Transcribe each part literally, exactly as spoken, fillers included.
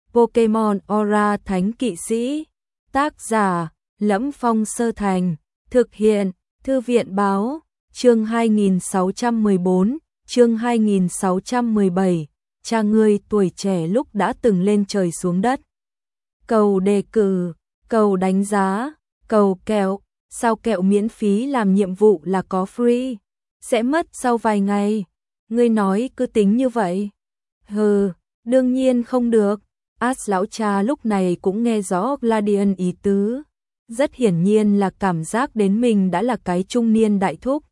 Pokemon Aura Thánh Kỵ Sĩ. Tác giả Lẫm Phong Sơ Thành. Thực hiện Thư viện Báo. Chương hai nghìn sáu trăm mười bốn, chương hai nghìn sáu trăm mười bảy. Cha ngươi tuổi trẻ lúc đã từng lên trời xuống đất. Cầu đề cử, cầu đánh giá, cầu kẹo. Sao kẹo miễn phí làm nhiệm vụ là có free? Sẽ mất sau vài ngày. Ngươi nói cứ tính như vậy. Hừ, đương nhiên không được. Ash lão cha lúc này cũng nghe rõ Gladian ý tứ. Rất hiển nhiên là cảm giác đến mình đã là cái trung niên đại thúc.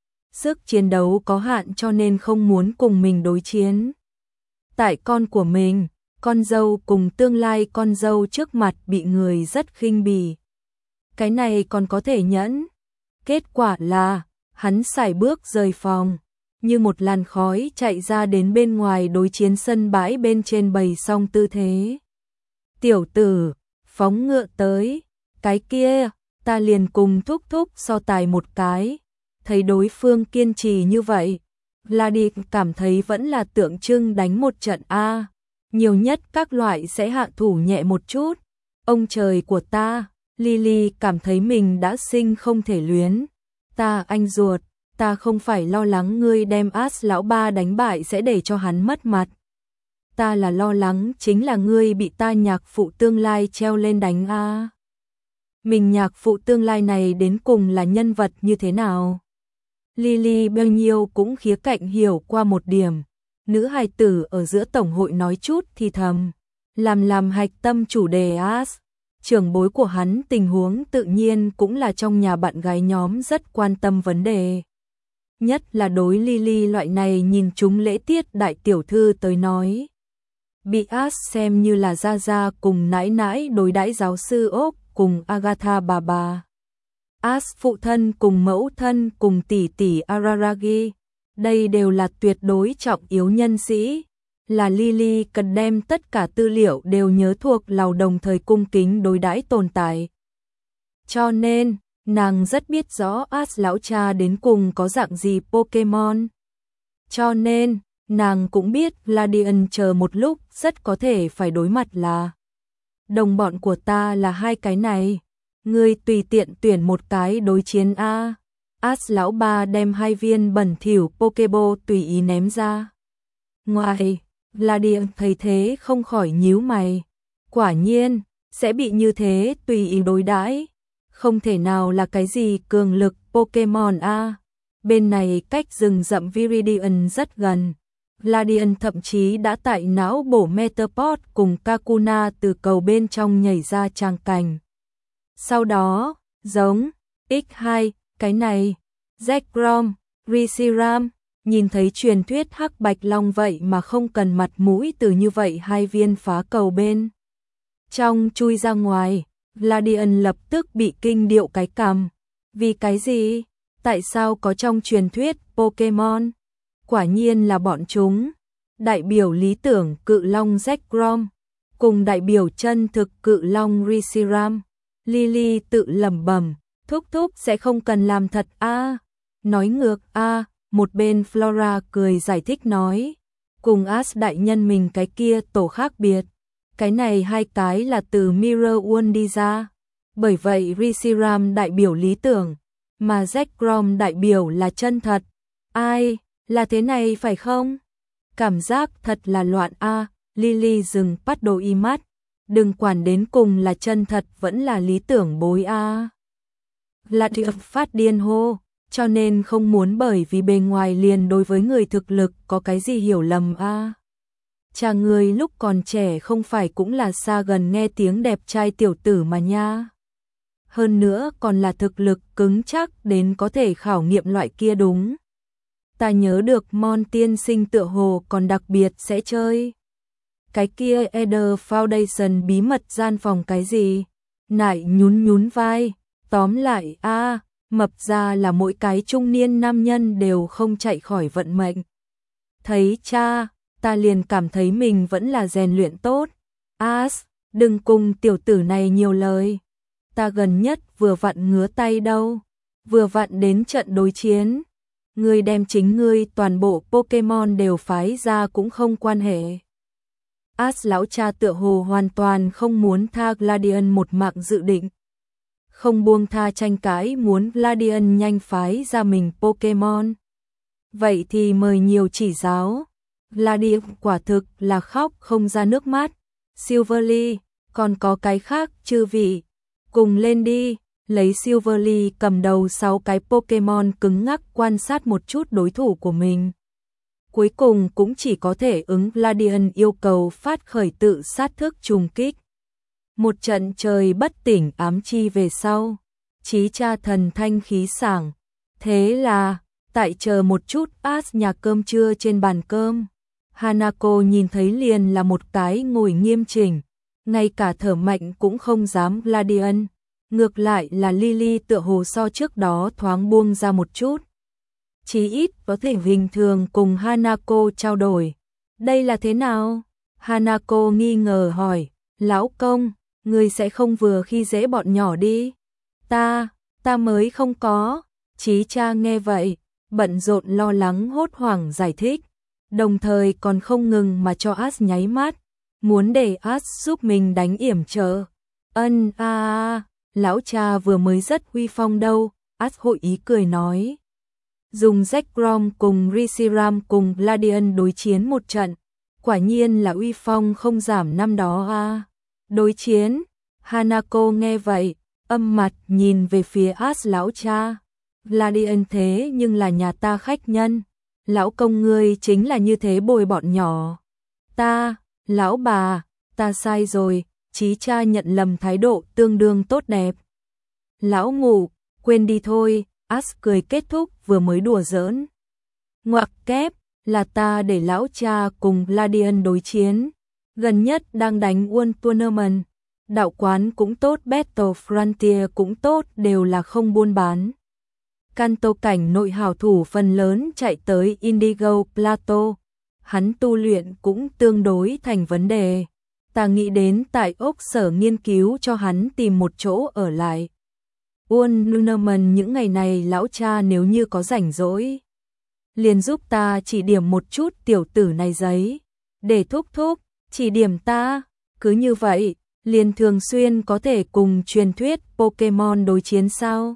Sức chiến đấu có hạn cho nên không muốn cùng mình đối chiến. Tại con của mình, con dâu cùng tương lai con dâu trước mặt bị người rất khinh bỉ. Cái này còn có thể nhẫn. Kết quả là, hắn sải bước rời phòng, như một làn khói chạy ra đến bên ngoài đối chiến sân bãi bên trên bày xong tư thế. Tiểu tử, phóng ngựa tới, cái kia, ta liền cùng thúc thúc so tài một cái. Thấy đối phương kiên trì như vậy, Vladi cảm thấy vẫn là tượng trưng đánh một trận A. Nhiều nhất các loại sẽ hạ thủ nhẹ một chút. Ông trời của ta, Lily cảm thấy mình đã sinh không thể luyến. Ta anh ruột, ta không phải lo lắng ngươi đem Ash lão ba đánh bại sẽ để cho hắn mất mặt. Ta là lo lắng chính là ngươi bị ta nhạc phụ tương lai treo lên đánh A. Mình nhạc phụ tương lai này đến cùng là nhân vật như thế nào? Lily bao nhiêu cũng khía cạnh hiểu qua một điểm. Nữ hài tử ở giữa tổng hội nói chút thì thầm. Làm làm hạch tâm chủ đề Ash. Trưởng bối của hắn tình huống tự nhiên cũng là trong nhà bạn gái nhóm rất quan tâm vấn đề. Nhất là đối Lily loại này nhìn chúng lễ tiết đại tiểu thư tới nói. Bị Ash xem như là gia gia cùng nãi nãi đối đãi giáo sư ốc cùng Agatha bà bà. Ash phụ thân cùng mẫu thân cùng tỷ tỷ Araragi. Đây đều là tuyệt đối trọng yếu nhân sĩ. Là Lily cần đem tất cả tư liệu đều nhớ thuộc lòng đồng thời cung kính đối đãi tồn tại. Cho nên, nàng rất biết rõ Ash lão cha đến cùng có dạng gì Pokemon. Cho nên, nàng cũng biết Gladian chờ một lúc rất có thể phải đối mặt là đồng bọn của ta là hai cái này. Ngươi tùy tiện tuyển một cái đối chiến A. Ash lão ba đem hai viên bẩn thỉu Pokeball tùy ý ném ra. Ngoài, Gladian thấy thế không khỏi nhíu mày. Quả nhiên, sẽ bị như thế tùy ý đối đãi. Không thể nào là cái gì cường lực Pokemon A. Bên này cách rừng rậm Viridian rất gần. Gladian thậm chí đã tại não bổ Metapod cùng Kakuna từ cầu bên trong nhảy ra tràng cảnh. Sau đó, giống ích hai, cái này, Zekrom, Reshiram, nhìn thấy truyền thuyết hắc bạch long vậy mà không cần mặt mũi từ như vậy hai viên phá cầu bên. Trong chui ra ngoài, Gladian lập tức bị kinh điệu cái cằm. Vì cái gì? Tại sao có trong truyền thuyết Pokemon? Quả nhiên là bọn chúng. Đại biểu lý tưởng cự long Zekrom, cùng đại biểu chân thực cự long Reshiram. Lily tự lẩm bẩm, thúc thúc sẽ không cần làm thật a. À. Nói ngược a, à. Một bên Flora cười giải thích nói, cùng Ash đại nhân mình cái kia tổ khác biệt. Cái này hai cái là từ Mirror World đi ra. Bởi vậy Reshiram đại biểu lý tưởng, mà Zekrom đại biểu là chân thật. Ai, là thế này phải không? Cảm giác thật là loạn a. À. Lily dừng bắt đầu y mắt. Đừng quản đến cùng là chân thật vẫn là lý tưởng bối a. À. Gladian phát điên hô, cho nên không muốn bởi vì bề ngoài liền đối với người thực lực có cái gì hiểu lầm a. À. Cha người lúc còn trẻ không phải cũng là xa gần nghe tiếng đẹp trai tiểu tử mà nha. Hơn nữa còn là thực lực cứng chắc đến có thể khảo nghiệm loại kia đúng. Ta nhớ được Mon tiên sinh tựa hồ còn đặc biệt sẽ chơi. Cái kia Eder Foundation bí mật gian phòng cái gì? Nại nhún nhún vai, tóm lại a, à, mập ra là mỗi cái trung niên nam nhân đều không chạy khỏi vận mệnh. Thấy cha, ta liền cảm thấy mình vẫn là rèn luyện tốt. Ash, đừng cùng tiểu tử này nhiều lời. Ta gần nhất vừa vặn ngứa tay đâu, vừa vặn đến trận đối chiến. Ngươi đem chính ngươi toàn bộ Pokemon đều phái ra cũng không quan hệ. As lão cha tựa hồ hoàn toàn không muốn tha Gladian một mạng dự định. Không buông tha tranh cãi muốn Gladian nhanh phái ra mình Pokemon. Vậy thì mời nhiều chỉ giáo. Gladian quả thực là khóc không ra nước mắt. Silverly, còn có cái khác chư vị? Cùng lên đi. Lấy Silverly cầm đầu sáu cái Pokemon cứng ngắc quan sát một chút đối thủ của mình. Cuối cùng cũng chỉ có thể ứng Gladian yêu cầu phát khởi tự sát thức trùng kích. Một trận trời bất tỉnh ám chi về sau. Chí cha thần thanh khí sảng. Thế là, tại chờ một chút As nhà cơm trưa trên bàn cơm. Hanako nhìn thấy liền là một cái ngồi nghiêm chỉnh. Ngay cả thở mạnh cũng không dám Gladian. Ngược lại là Lily tựa hồ so trước đó thoáng buông ra một chút. Chí ít có thể bình thường cùng Hanako trao đổi. Đây là thế nào? Hanako nghi ngờ hỏi. Lão công, ngươi sẽ không vừa khi dễ bọn nhỏ đi. Ta, ta mới không có. Chí cha nghe vậy, bận rộn lo lắng hốt hoảng giải thích. Đồng thời còn không ngừng mà cho As nháy mắt. Muốn để As giúp mình đánh yểm trợ. Ân a à, lão cha vừa mới rất uy phong đâu. As hội ý cười nói. Dùng Zekrom cùng Reshiram cùng Gladian đối chiến một trận. Quả nhiên là uy phong không giảm năm đó a à. Đối chiến. Hanako nghe vậy, âm mặt nhìn về phía As lão cha. Gladian thế nhưng là nhà ta khách nhân. Lão công ngươi chính là như thế bồi bọn nhỏ. Ta, lão bà, ta sai rồi. Chí cha nhận lầm thái độ tương đương tốt đẹp. Lão ngủ, quên đi thôi. As cười kết thúc vừa mới đùa giỡn. Ngoặc kép, là ta để lão cha cùng Gladian đối chiến. Gần nhất đang đánh World Tournament. Đạo quán cũng tốt, Battle Frontier cũng tốt, đều là không buôn bán. Kanto cảnh nội hảo thủ phần lớn chạy tới Indigo Plateau. Hắn tu luyện cũng tương đối thành vấn đề. Ta nghĩ đến tại ốc sở nghiên cứu cho hắn tìm một chỗ ở lại. World Tournament những ngày này lão cha nếu như có rảnh rỗi, liền giúp ta chỉ điểm một chút tiểu tử này giấy. Để thúc thúc, chỉ điểm ta. Cứ như vậy, liền thường xuyên có thể cùng truyền thuyết Pokemon đối chiến sao?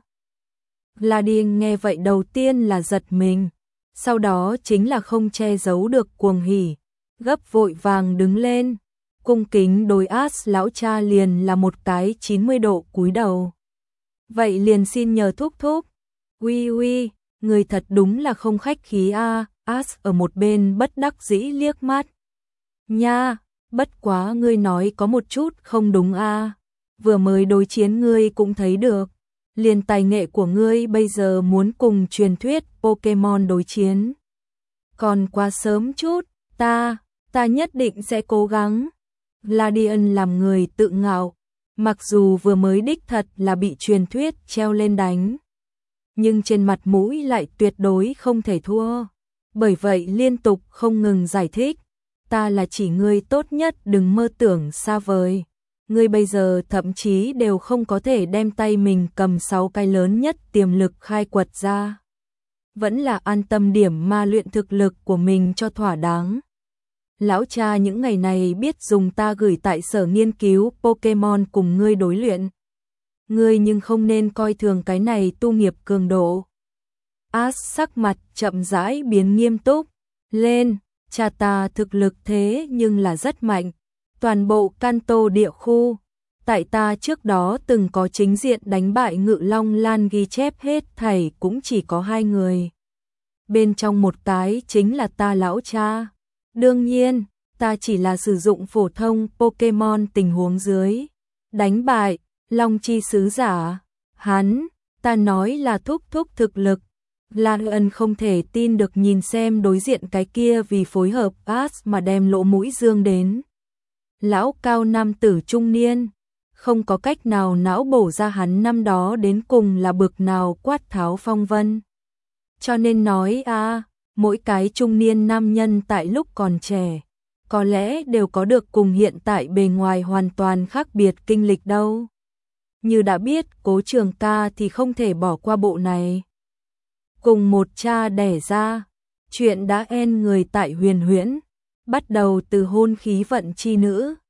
Gladian nghe vậy đầu tiên là giật mình, sau đó chính là không che giấu được cuồng hỉ, gấp vội vàng đứng lên, cung kính đối As lão cha liền là một cái chín mươi độ cúi đầu. Vậy liền xin nhờ thúc thúc. Uy uy, người thật đúng là không khách khí a. As ở một bên bất đắc dĩ liếc mắt. Nha, bất quá ngươi nói có một chút không đúng a. Vừa mới đối chiến ngươi cũng thấy được. Liền tài nghệ của ngươi bây giờ muốn cùng truyền thuyết Pokemon đối chiến. Còn quá sớm chút, ta, ta nhất định sẽ cố gắng. Gladian làm người tự ngạo, mặc dù vừa mới đích thật là bị truyền thuyết treo lên đánh. Nhưng trên mặt mũi lại tuyệt đối không thể thua. Bởi vậy liên tục không ngừng giải thích. Ta là chỉ ngươi tốt nhất, đừng mơ tưởng xa vời. Ngươi bây giờ thậm chí đều không có thể đem tay mình cầm sáu cái lớn nhất tiềm lực khai quật ra. Vẫn là an tâm điểm ma luyện thực lực của mình cho thỏa đáng. Lão cha những ngày này biết dùng ta gửi tại sở nghiên cứu Pokemon cùng ngươi đối luyện. Ngươi nhưng không nên coi thường cái này tu nghiệp cường độ. As sắc mặt chậm rãi biến nghiêm túc. Lên, cha ta thực lực thế nhưng là rất mạnh. Toàn bộ Kanto địa khu, tại ta trước đó từng có chính diện đánh bại Ngự Long Lan ghi chép hết thảy cũng chỉ có hai người. Bên trong một cái chính là ta lão cha. Đương nhiên, ta chỉ là sử dụng phổ thông Pokemon tình huống dưới. Đánh bại, Long chi sứ giả. Hắn, ta nói là thúc thúc thực lực. Gladian không thể tin được nhìn xem đối diện cái kia vì phối hợp As mà đem lỗ mũi dương đến. Lão cao nam tử trung niên, không có cách nào não bổ ra hắn năm đó đến cùng là bực nào quát tháo phong vân. Cho nên nói a, à, mỗi cái trung niên nam nhân tại lúc còn trẻ, có lẽ đều có được cùng hiện tại bề ngoài hoàn toàn khác biệt kinh lịch đâu. Như đã biết Cố Trường Ca thì không thể bỏ qua bộ này. Cùng một cha đẻ ra, chuyện đã en người tại Huyền Huyễn. bắt đầu từ hôn khí vận chi nữ,